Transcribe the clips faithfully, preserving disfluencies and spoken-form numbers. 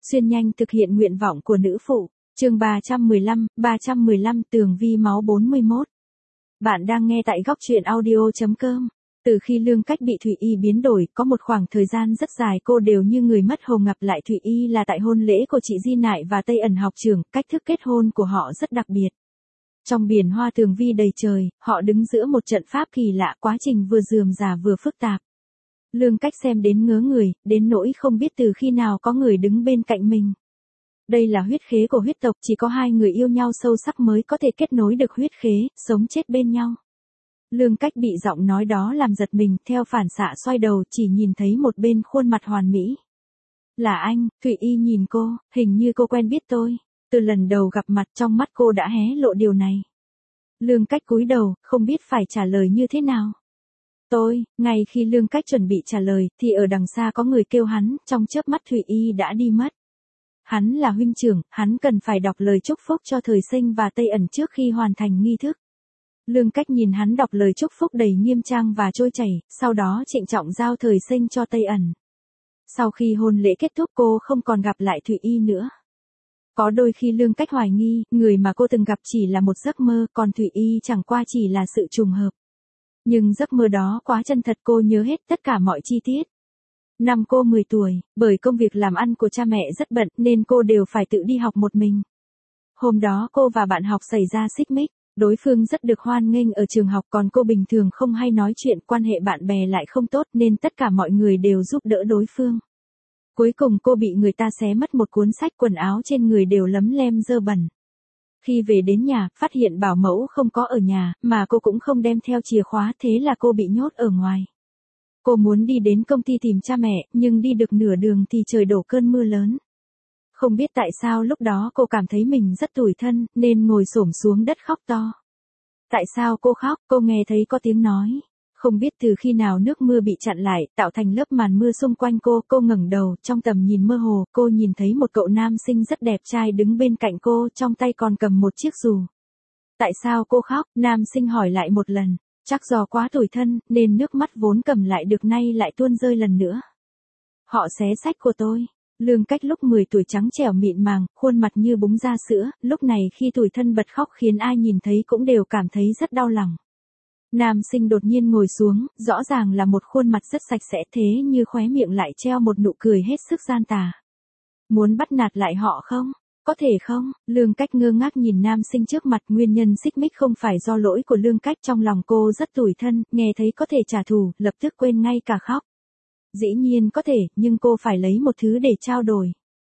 xuyên nhanh thực hiện nguyện vọng của nữ phụ. Chương ba trăm mười lăm, ba trăm mười lăm tường vi máu bốn mươi mốt. Bạn đang nghe tại góc truyện audio chấm com. Từ khi Lương Cách bị Thụy Y biến đổi, có một khoảng thời gian rất dài cô đều như người mất hồn. Gặp lại Thụy Y là tại hôn lễ của chị Di Nại và Tây Ẩn học trường, cách thức kết hôn của họ rất đặc biệt. Trong biển hoa tường vi đầy trời, họ đứng giữa một trận pháp kỳ lạ, quá trình vừa rườm rà vừa phức tạp. Lương Cách xem đến ngớ người, đến nỗi không biết từ khi nào có người đứng bên cạnh mình. Đây là huyết khế của huyết tộc, chỉ có hai người yêu nhau sâu sắc mới có thể kết nối được huyết khế, sống chết bên nhau. Lương Cách bị giọng nói đó làm giật mình, theo phản xạ xoay đầu chỉ nhìn thấy một bên khuôn mặt hoàn mỹ. Là anh. Thụy Y nhìn cô, hình như cô quen biết tôi. Từ lần đầu gặp mặt trong mắt cô đã hé lộ điều này. Lương Cách cúi đầu, không biết phải trả lời như thế nào. Tôi. Ngay khi Lương Cách chuẩn bị trả lời, thì ở đằng xa có người kêu hắn, trong chớp mắt Thụy Y đã đi mất. Hắn là huynh trưởng, hắn cần phải đọc lời chúc phúc cho Thời Sinh và Tây Ẩn trước khi hoàn thành nghi thức. Lương Cách nhìn hắn đọc lời chúc phúc đầy nghiêm trang và trôi chảy, sau đó trịnh trọng giao Thời Sinh cho Tây Ẩn. Sau khi hôn lễ kết thúc cô không còn gặp lại Thụy Y nữa. Có đôi khi Lương Cách hoài nghi, người mà cô từng gặp chỉ là một giấc mơ, còn Thụy Y chẳng qua chỉ là sự trùng hợp. Nhưng giấc mơ đó quá chân thật, cô nhớ hết tất cả mọi chi tiết. Năm cô mười tuổi, bởi công việc làm ăn của cha mẹ rất bận nên cô đều phải tự đi học một mình. Hôm đó cô và bạn học xảy ra xích mích, đối phương rất được hoan nghênh ở trường học còn cô bình thường không hay nói chuyện, quan hệ bạn bè lại không tốt nên tất cả mọi người đều giúp đỡ đối phương. Cuối cùng cô bị người ta xé mất một cuốn sách, quần áo trên người đều lấm lem dơ bẩn. Khi về đến nhà, phát hiện bảo mẫu không có ở nhà, mà cô cũng không đem theo chìa khóa, thế là cô bị nhốt ở ngoài. Cô muốn đi đến công ty tìm cha mẹ, nhưng đi được nửa đường thì trời đổ cơn mưa lớn. Không biết tại sao lúc đó cô cảm thấy mình rất tủi thân, nên ngồi xổm xuống đất khóc to. Tại sao cô khóc? Cô nghe thấy có tiếng nói. Không biết từ khi nào nước mưa bị chặn lại, tạo thành lớp màn mưa xung quanh cô. Cô ngẩng đầu, trong tầm nhìn mơ hồ, cô nhìn thấy một cậu nam sinh rất đẹp trai đứng bên cạnh cô, trong tay còn cầm một chiếc dù. Tại sao cô khóc? Nam sinh hỏi lại một lần. Chắc do quá tủi thân, nên nước mắt vốn cầm lại được nay lại tuôn rơi lần nữa. Họ xé sách của tôi. Lương Cách lúc mười tuổi trắng trẻo mịn màng, khuôn mặt như búng ra sữa, lúc này khi tủi thân bật khóc khiến ai nhìn thấy cũng đều cảm thấy rất đau lòng. Nam sinh đột nhiên ngồi xuống, rõ ràng là một khuôn mặt rất sạch sẽ, thế như khóe miệng lại treo một nụ cười hết sức gian tà. Muốn bắt nạt lại họ không? Có thể không? Lương Cách ngơ ngác nhìn nam sinh trước mặt, nguyên nhân xích mích không phải do lỗi của Lương Cách, trong lòng cô rất tủi thân, nghe thấy có thể trả thù, lập tức quên ngay cả khóc. Dĩ nhiên có thể, nhưng cô phải lấy một thứ để trao đổi.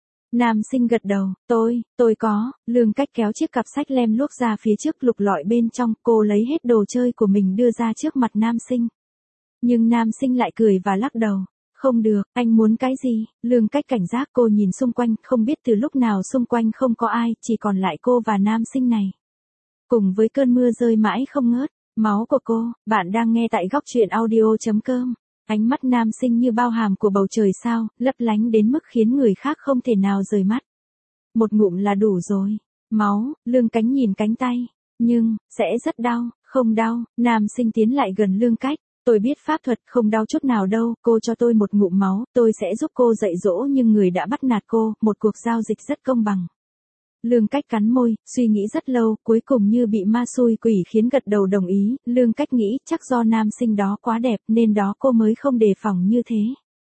Nam sinh gật đầu, tôi, tôi có. Lương Cách kéo chiếc cặp sách lem luốc ra phía trước, lục lọi bên trong, cô lấy hết đồ chơi của mình đưa ra trước mặt nam sinh. Nhưng nam sinh lại cười và lắc đầu. Không được, anh muốn cái gì? Lương Cách cảnh giác, cô nhìn xung quanh, không biết từ lúc nào xung quanh không có ai, chỉ còn lại cô và nam sinh này. Cùng với cơn mưa rơi mãi không ngớt, máu của cô. Bạn đang nghe tại góc truyện audio chấm com. Ánh mắt nam sinh như bao hàm của bầu trời sao, lấp lánh đến mức khiến người khác không thể nào rời mắt. Một ngụm là đủ rồi. Máu. Lương Cách nhìn cánh tay. Nhưng, sẽ rất đau. Không đau. Nam sinh tiến lại gần Lương Cách. Tôi biết pháp thuật, không đau chút nào đâu, cô cho tôi một ngụm máu, tôi sẽ giúp cô dạy dỗ nhưng người đã bắt nạt cô, một cuộc giao dịch rất công bằng. Lương Cách cắn môi, suy nghĩ rất lâu, cuối cùng như bị ma xui quỷ khiến gật đầu đồng ý. Lương Cách nghĩ chắc do nam sinh đó quá đẹp nên đó cô mới không đề phòng như thế.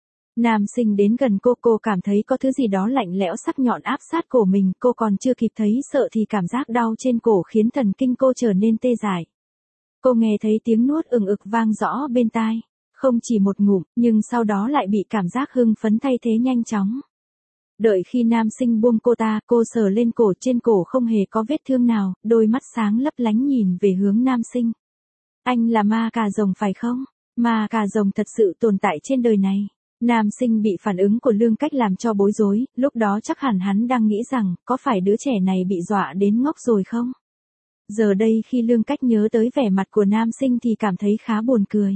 Nam sinh đến gần cô, cô cảm thấy có thứ gì đó lạnh lẽo sắc nhọn áp sát cổ mình, cô còn chưa kịp thấy sợ thì cảm giác đau trên cổ khiến thần kinh cô trở nên tê dại. Cô nghe thấy tiếng nuốt ừng ực vang rõ bên tai. Không chỉ một ngụm, nhưng sau đó lại bị cảm giác hưng phấn thay thế nhanh chóng. Đợi khi nam sinh buông cô ta, cô sờ lên cổ, trên cổ không hề có vết thương nào, đôi mắt sáng lấp lánh nhìn về hướng nam sinh. Anh là ma cà rồng phải không? Ma cà rồng thật sự tồn tại trên đời này. Nam sinh bị phản ứng của Lương Cách làm cho bối rối, lúc đó chắc hẳn hắn đang nghĩ rằng, có phải đứa trẻ này bị dọa đến ngốc rồi không? Giờ đây khi Lương Cách nhớ tới vẻ mặt của nam sinh thì cảm thấy khá buồn cười.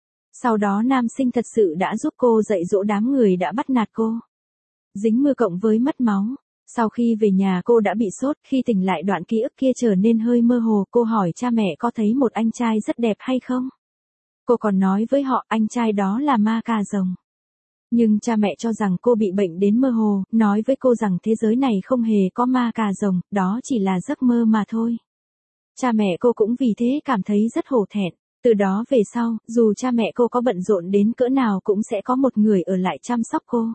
Sau đó nam sinh thật sự đã giúp cô dạy dỗ đám người đã bắt nạt cô. Dính mưa cộng với mất máu. Sau khi về nhà cô đã bị sốt, khi tỉnh lại đoạn ký ức kia trở nên hơi mơ hồ, cô hỏi cha mẹ có thấy một anh trai rất đẹp hay không? Cô còn nói với họ anh trai đó là ma cà rồng. Nhưng cha mẹ cho rằng cô bị bệnh đến mơ hồ, nói với cô rằng thế giới này không hề có ma cà rồng, đó chỉ là giấc mơ mà thôi. Cha mẹ cô cũng vì thế cảm thấy rất hổ thẹn. Từ đó về sau, dù cha mẹ cô có bận rộn đến cỡ nào cũng sẽ có một người ở lại chăm sóc cô.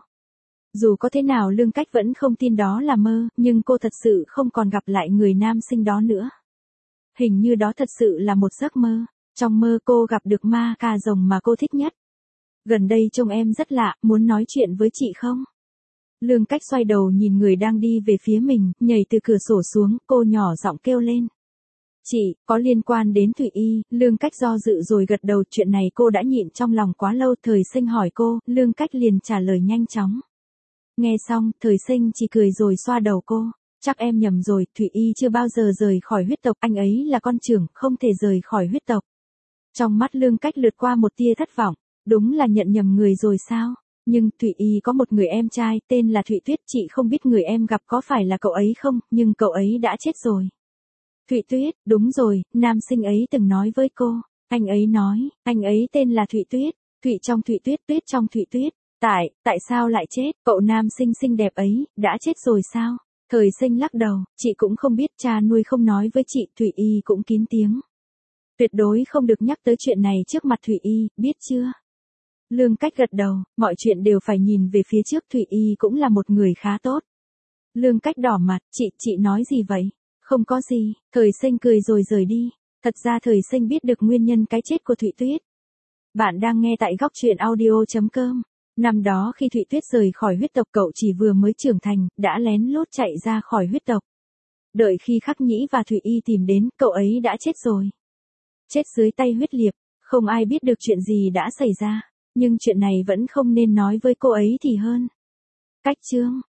Dù có thế nào Lương Cách vẫn không tin đó là mơ, nhưng cô thật sự không còn gặp lại người nam sinh đó nữa. Hình như đó thật sự là một giấc mơ. Trong mơ cô gặp được ma cà rồng mà cô thích nhất. Gần đây trông em rất lạ, muốn nói chuyện với chị không? Lương Cách xoay đầu nhìn người đang đi về phía mình, nhảy từ cửa sổ xuống, cô nhỏ giọng kêu lên. Chị, có liên quan đến Thụy Y. Lương Cách do dự rồi gật đầu, chuyện này cô đã nhịn trong lòng quá lâu. Thời Sinh hỏi cô, Lương Cách liền trả lời nhanh chóng. Nghe xong, Thời Sinh chỉ cười rồi xoa đầu cô. Chắc em nhầm rồi, Thụy Y chưa bao giờ rời khỏi huyết tộc, anh ấy là con trưởng, không thể rời khỏi huyết tộc. Trong mắt Lương Cách lướt qua một tia thất vọng, đúng là nhận nhầm người rồi sao? Nhưng Thụy Y có một người em trai tên là Thụy Tuyết, chị không biết người em gặp có phải là cậu ấy không, nhưng cậu ấy đã chết rồi. Thụy Tuyết, đúng rồi, nam sinh ấy từng nói với cô, anh ấy nói, anh ấy tên là Thụy Tuyết, Thụy trong Thụy Tuyết, Tuyết trong Thụy Tuyết. Tại, tại sao lại chết, cậu nam sinh xinh đẹp ấy, đã chết rồi sao? Thời Sinh lắc đầu, chị cũng không biết, cha nuôi không nói với chị. Thụy Y cũng kín tiếng. Tuyệt đối không được nhắc tới chuyện này trước mặt Thụy Y, biết chưa? Lương Cách gật đầu, mọi chuyện đều phải nhìn về phía trước, Thụy Y cũng là một người khá tốt. Lương Cách đỏ mặt, chị, chị nói gì vậy? Không có gì, Thời Sinh cười rồi rời đi. Thật ra Thời Sinh biết được nguyên nhân cái chết của Thụy Tuyết. Bạn đang nghe tại góc truyện audio chấm com. Năm đó khi Thụy Tuyết rời khỏi huyết tộc, cậu chỉ vừa mới trưởng thành, đã lén lút chạy ra khỏi huyết tộc. Đợi khi Khắc Nhĩ và Thụy Y tìm đến, cậu ấy đã chết rồi. Chết dưới tay huyết liệt, không ai biết được chuyện gì đã xảy ra. Nhưng chuyện này vẫn không nên nói với cô ấy thì hơn. Cách chương